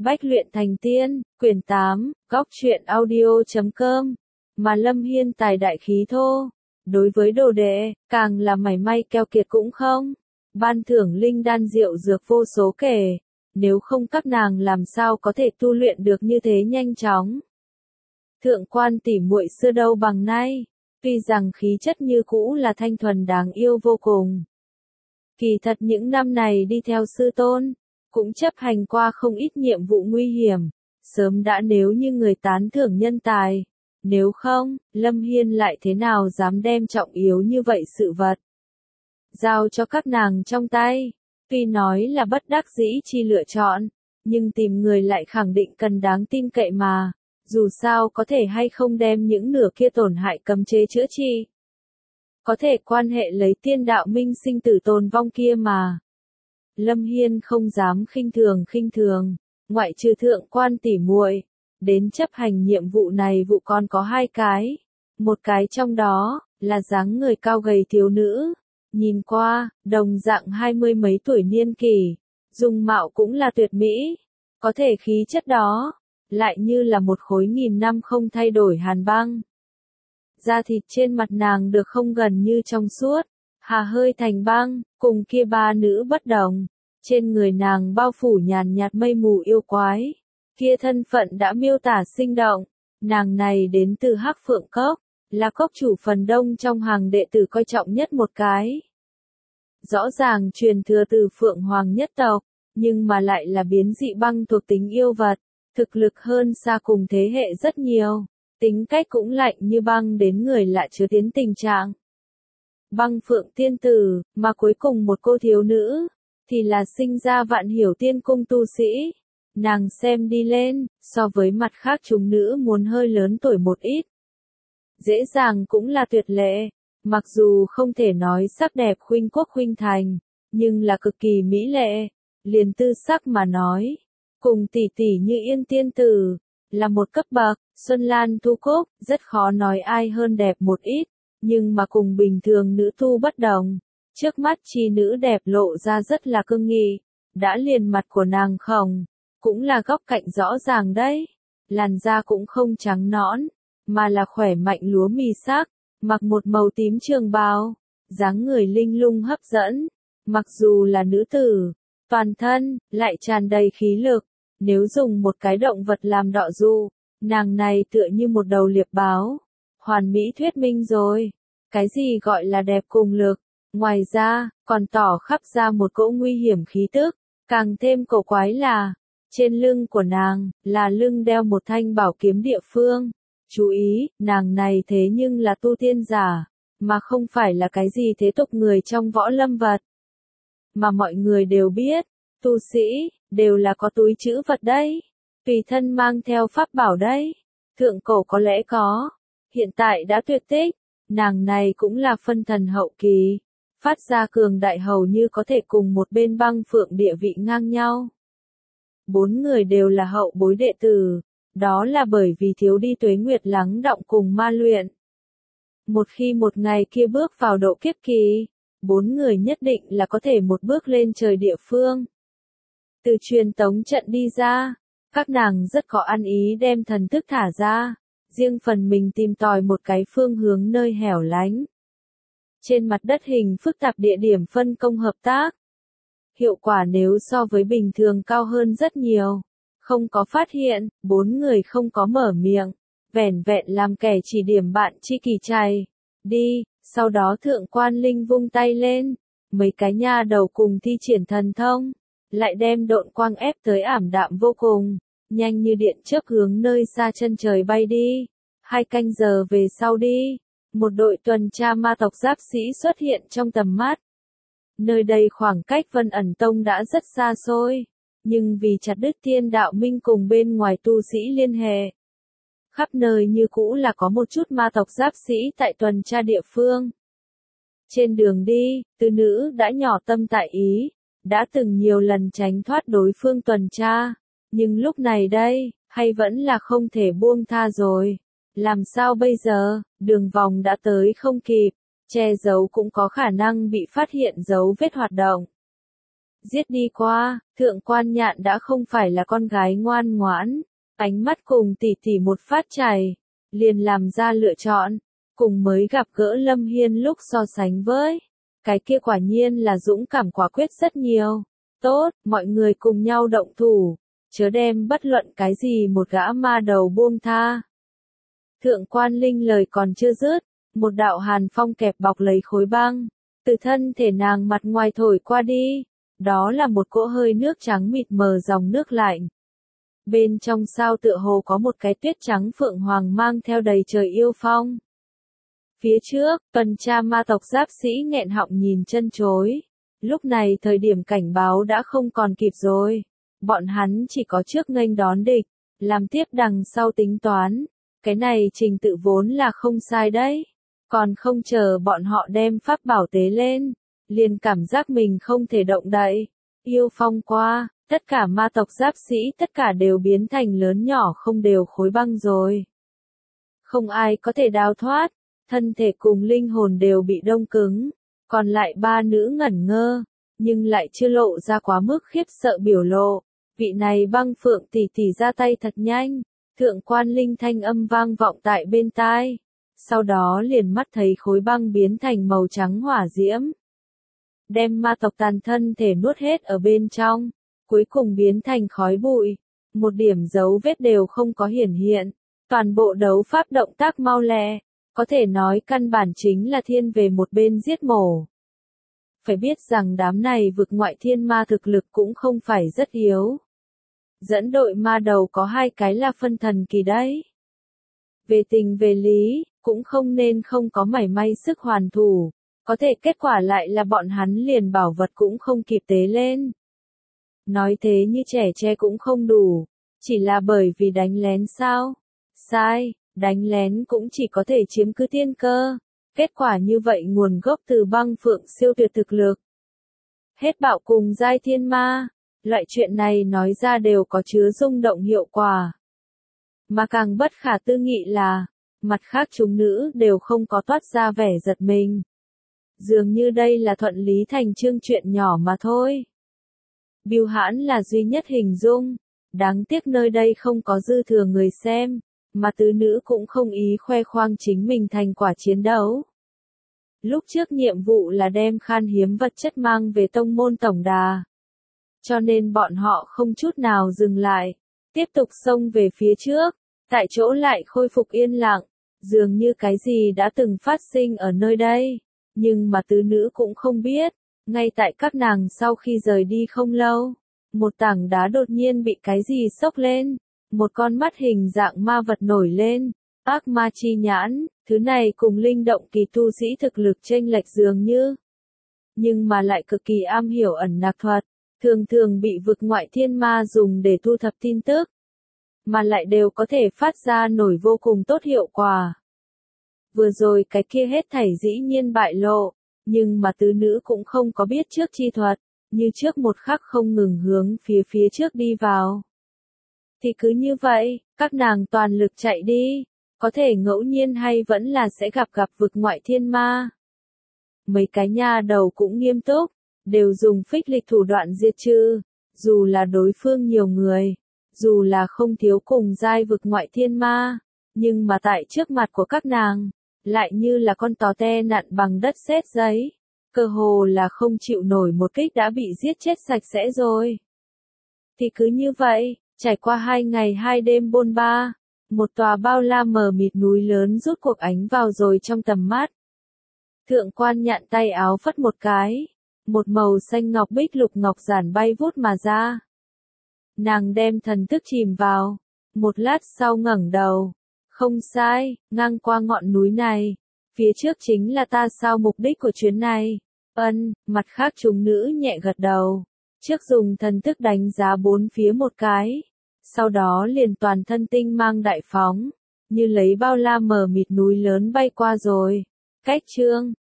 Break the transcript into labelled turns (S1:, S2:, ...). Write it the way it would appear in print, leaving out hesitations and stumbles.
S1: Bách luyện thành tiên, quyển 8, góc truyện audio.com. Mà Lâm Hiên tài đại khí thô. Đối với đồ đệ, càng là mảy may keo kiệt cũng không. Ban thưởng linh đan rượu dược vô số kể. Nếu không các nàng làm sao có thể tu luyện được như thế nhanh chóng. Thượng quan tỷ muội xưa đâu bằng nay. Tuy rằng khí chất như cũ là thanh thuần đáng yêu vô cùng. Kỳ thật những năm này đi theo sư tôn, cũng chấp hành qua không ít nhiệm vụ nguy hiểm, sớm đã nếu như người tán thưởng nhân tài, nếu không, Lâm Hiên lại thế nào dám đem trọng yếu như vậy sự vật giao cho các nàng trong tay. Tuy nói là bất đắc dĩ chi lựa chọn, nhưng tìm người lại khẳng định cần đáng tin cậy mà, dù sao có thể hay không đem những nửa kia tổn hại cấm chế chữa trị. Có thể quan hệ lấy tiên đạo minh sinh tử tồn vong kia mà. Lâm Hiên không dám khinh thường, ngoại trừ thượng quan tỷ muội, đến chấp hành nhiệm vụ này vụ còn có hai cái. Một cái trong đó, là dáng người cao gầy thiếu nữ. Nhìn qua, đồng dạng 20 mấy tuổi niên kỷ, dung mạo cũng là tuyệt mỹ. Có thể khí chất đó, lại như là một khối nghìn năm không thay đổi hàn băng. Da thịt trên mặt nàng được không gần như trong suốt, hà hơi thành băng, cùng kia ba nữ bất đồng. Trên người nàng bao phủ nhàn nhạt mây mù yêu quái. Kia thân phận đã miêu tả sinh động. Nàng này đến từ Hắc Phượng Cốc, là cốc chủ phần đông trong hàng đệ tử coi trọng nhất một cái. Rõ ràng truyền thừa từ Phượng Hoàng nhất tộc, nhưng mà lại là biến dị băng thuộc tính yêu vật. Thực lực hơn xa cùng thế hệ rất nhiều. Tính cách cũng lạnh như băng đến người lạ chứa tiến tình trạng. Băng Phượng tiên tử, mà cuối cùng một cô thiếu nữ, thì là sinh ra Vạn Hiểu Tiên cung tu sĩ. Nàng xem đi lên, so với mặt khác chúng nữ muốn hơi lớn tuổi một ít. Dễ dàng cũng là tuyệt lệ, mặc dù không thể nói sắc đẹp khuynh quốc khuynh thành, nhưng là cực kỳ mỹ lệ. Liền tư sắc mà nói, cùng tỷ tỷ như Yên tiên tử, là một cấp bậc. Xuân Lan Thu Cúc, rất khó nói ai hơn đẹp một ít, nhưng mà cùng bình thường nữ tu bất đồng. Trước mắt chi nữ đẹp lộ ra rất là cương nghị, đã liền mặt của nàng khổng, cũng là góc cạnh rõ ràng đấy. Làn da cũng không trắng nõn, mà là khỏe mạnh lúa mì sắc, mặc một màu tím trường bào, dáng người linh lung hấp dẫn. Mặc dù là nữ tử, toàn thân lại tràn đầy khí lực, nếu dùng một cái động vật làm đọ dụ, nàng này tựa như một đầu liệp báo. Hoàn mỹ thuyết minh rồi, cái gì gọi là đẹp cùng lực. Ngoài ra, còn tỏ khắp ra một cỗ nguy hiểm khí tức, càng thêm cổ quái là, trên lưng của nàng, là lưng đeo một thanh bảo kiếm địa phương. Chú ý, nàng này thế nhưng là tu tiên giả, mà không phải là cái gì thế tục người trong võ lâm vật. Mà mọi người đều biết, tu sĩ, đều là có túi trữ vật đấy, tùy thân mang theo pháp bảo đấy. Thượng cổ có lẽ có, hiện tại đã tuyệt tích, nàng này cũng là phân thần hậu kỳ. Phát ra cường đại hầu như có thể cùng một bên Băng Phượng địa vị ngang nhau. 4 người đều là hậu bối đệ tử, đó là bởi vì thiếu đi tuế nguyệt lắng đọng cùng ma luyện. Một khi một ngày kia bước vào độ kiếp kỳ, 4 người nhất định là có thể một bước lên trời địa phương. Từ truyền tống trận đi ra, các nàng rất có ăn ý đem thần thức thả ra, riêng phần mình tìm tòi một cái phương hướng nơi hẻo lánh. Trên mặt đất hình phức tạp địa điểm phân công hợp tác. Hiệu quả nếu so với bình thường cao hơn rất nhiều. Không có phát hiện, 4 người không có mở miệng. Vẻn vẹn làm kẻ chỉ điểm bạn chi kỳ chày. Đi, sau đó thượng quan linh vung tay lên. Mấy cái nha đầu cùng thi triển thần thông. Lại đem độn quang ép tới ảm đạm vô cùng. Nhanh như điện chớp hướng nơi xa chân trời bay đi. 2 canh giờ về sau đi. Một đội tuần tra ma tộc giáp sĩ xuất hiện trong tầm mắt. Nơi đây khoảng cách Vân Ẩn Tông đã rất xa xôi, nhưng vì chặt đứt tiên đạo minh cùng bên ngoài tu sĩ liên hệ. Khắp nơi như cũ là có một chút ma tộc giáp sĩ tại tuần tra địa phương. Trên đường đi, tứ nữ đã nhỏ tâm tại ý, đã từng nhiều lần tránh thoát đối phương tuần tra, nhưng lúc này đây, hay vẫn là không thể buông tha rồi. Làm sao bây giờ, đường vòng đã tới không kịp, che giấu cũng có khả năng bị phát hiện dấu vết hoạt động. giết đi qua, thượng quan nhạn đã không phải là con gái ngoan ngoãn, ánh mắt cùng tỷ tỷ một phát chảy, liền làm ra lựa chọn, cùng mới gặp gỡ Lâm Hiên lúc so sánh với, cái kia quả nhiên là dũng cảm quả quyết rất nhiều. Tốt, mọi người cùng nhau động thủ, chớ đem bất luận cái gì một gã ma đầu buông tha. Thượng quan Linh lời còn chưa dứt, một đạo hàn phong kẹp bọc lấy khối băng, từ thân thể nàng mặt ngoài thổi qua đi, đó là một cỗ hơi nước trắng mịt mờ dòng nước lạnh. Bên trong sao tựa hồ có một cái tuyết trắng phượng hoàng mang theo đầy trời yêu phong. Phía trước, tuần tra ma tộc giáp sĩ nghẹn họng nhìn chân chối. Lúc này thời điểm cảnh báo đã không còn kịp rồi. Bọn hắn chỉ có trước nghênh đón địch, làm tiếp đằng sau tính toán. Cái này trình tự vốn là không sai đấy. Còn không chờ bọn họ đem pháp bảo tế lên, liền cảm giác mình không thể động đậy. Yêu phong qua, tất cả ma tộc giáp sĩ tất cả đều biến thành lớn nhỏ không đều khối băng rồi. Không ai có thể đào thoát, thân thể cùng linh hồn đều bị đông cứng. Còn lại ba nữ ngẩn ngơ, nhưng lại chưa lộ ra quá mức khiếp sợ biểu lộ. Vị này băng phượng tỷ tỷ ra tay thật nhanh, thượng quan Linh thanh âm vang vọng tại bên tai. Sau đó liền mắt thấy khối băng biến thành màu trắng hỏa diễm. Đem ma tộc tàn thân thể nuốt hết ở bên trong, cuối cùng biến thành khói bụi. Một điểm dấu vết đều không có hiển hiện, toàn bộ đấu pháp động tác mau lẹ. Có thể nói căn bản chính là thiên về một bên giết mổ. Phải biết rằng đám này vực ngoại thiên ma thực lực cũng không phải rất yếu. Dẫn đội ma đầu có 2 cái là phân thần kỳ đấy. Về tình về lý, cũng không nên không có mảy may sức hoàn thủ. Có thể kết quả lại là bọn hắn liền bảo vật cũng không kịp tế lên. Nói thế như trẻ tre cũng không đủ. Chỉ là bởi vì đánh lén sao? Sai. Đánh lén cũng chỉ có thể chiếm cứ tiên cơ. Kết quả như vậy nguồn gốc từ băng phượng siêu tuyệt thực lực. Hết bạo cùng giai thiên ma. Loại chuyện này nói ra đều có chứa rung động hiệu quả. Mà càng bất khả tư nghị là, mặt khác chúng nữ đều không có toát ra vẻ giật mình. Dường như đây là thuận lý thành chương chuyện nhỏ mà thôi. Bưu hãn là duy nhất hình dung. Đáng tiếc nơi đây không có dư thừa người xem. Mà tứ nữ cũng không ý khoe khoang chính mình thành quả chiến đấu. Lúc trước nhiệm vụ là đem khan hiếm vật chất mang về tông môn tổng đà. Cho nên bọn họ không chút nào dừng lại, tiếp tục xông về phía trước, tại chỗ lại khôi phục yên lặng, dường như cái gì đã từng phát sinh ở nơi đây. Nhưng mà tứ nữ cũng không biết, ngay tại các nàng sau khi rời đi không lâu, một tảng đá đột nhiên bị cái gì xốc lên. Một con mắt hình dạng ma vật nổi lên, ác ma chi nhãn, thứ này cùng linh động kỳ tu sĩ thực lực chênh lệch dường như. Nhưng mà lại cực kỳ am hiểu ẩn nặc thuật, thường thường bị vực ngoại thiên ma dùng để thu thập tin tức. Mà lại đều có thể phát ra nổi vô cùng tốt hiệu quả. Vừa rồi cái kia hết thảy dĩ nhiên bại lộ, nhưng mà tứ nữ cũng không có biết trước chi thuật, như trước một khắc không ngừng hướng phía trước đi vào. Thì cứ như vậy, các nàng toàn lực chạy đi, có thể ngẫu nhiên hay vẫn là sẽ gặp vực ngoại thiên ma. Mấy cái nha đầu cũng nghiêm túc, đều dùng phích lịch thủ đoạn diệt trừ, dù là đối phương nhiều người, dù là không thiếu cùng giai vực ngoại thiên ma, nhưng mà tại trước mặt của các nàng, lại như là con tò te nặn bằng đất sét giấy, cơ hồ là không chịu nổi một kích đã bị giết chết sạch sẽ rồi. Thì cứ như vậy, trải qua 2 ngày 2 đêm bôn ba, một tòa bao la mờ mịt núi lớn rút cuộc ánh vào rồi trong tầm mắt. Thượng quan nhạn tay áo phất một cái, một màu xanh ngọc bích lục ngọc giản bay vút mà ra. Nàng đem thần thức chìm vào, một lát sau ngẩng đầu, không sai, ngang qua ngọn núi này, phía trước chính là ta sao mục đích của chuyến này. Mặt khác chúng nữ nhẹ gật đầu, trước dùng thần thức đánh giá bốn phía một cái, sau đó liền toàn thân tinh mang đại phóng, như lấy bao la mờ mịt núi lớn bay qua rồi. Cách chương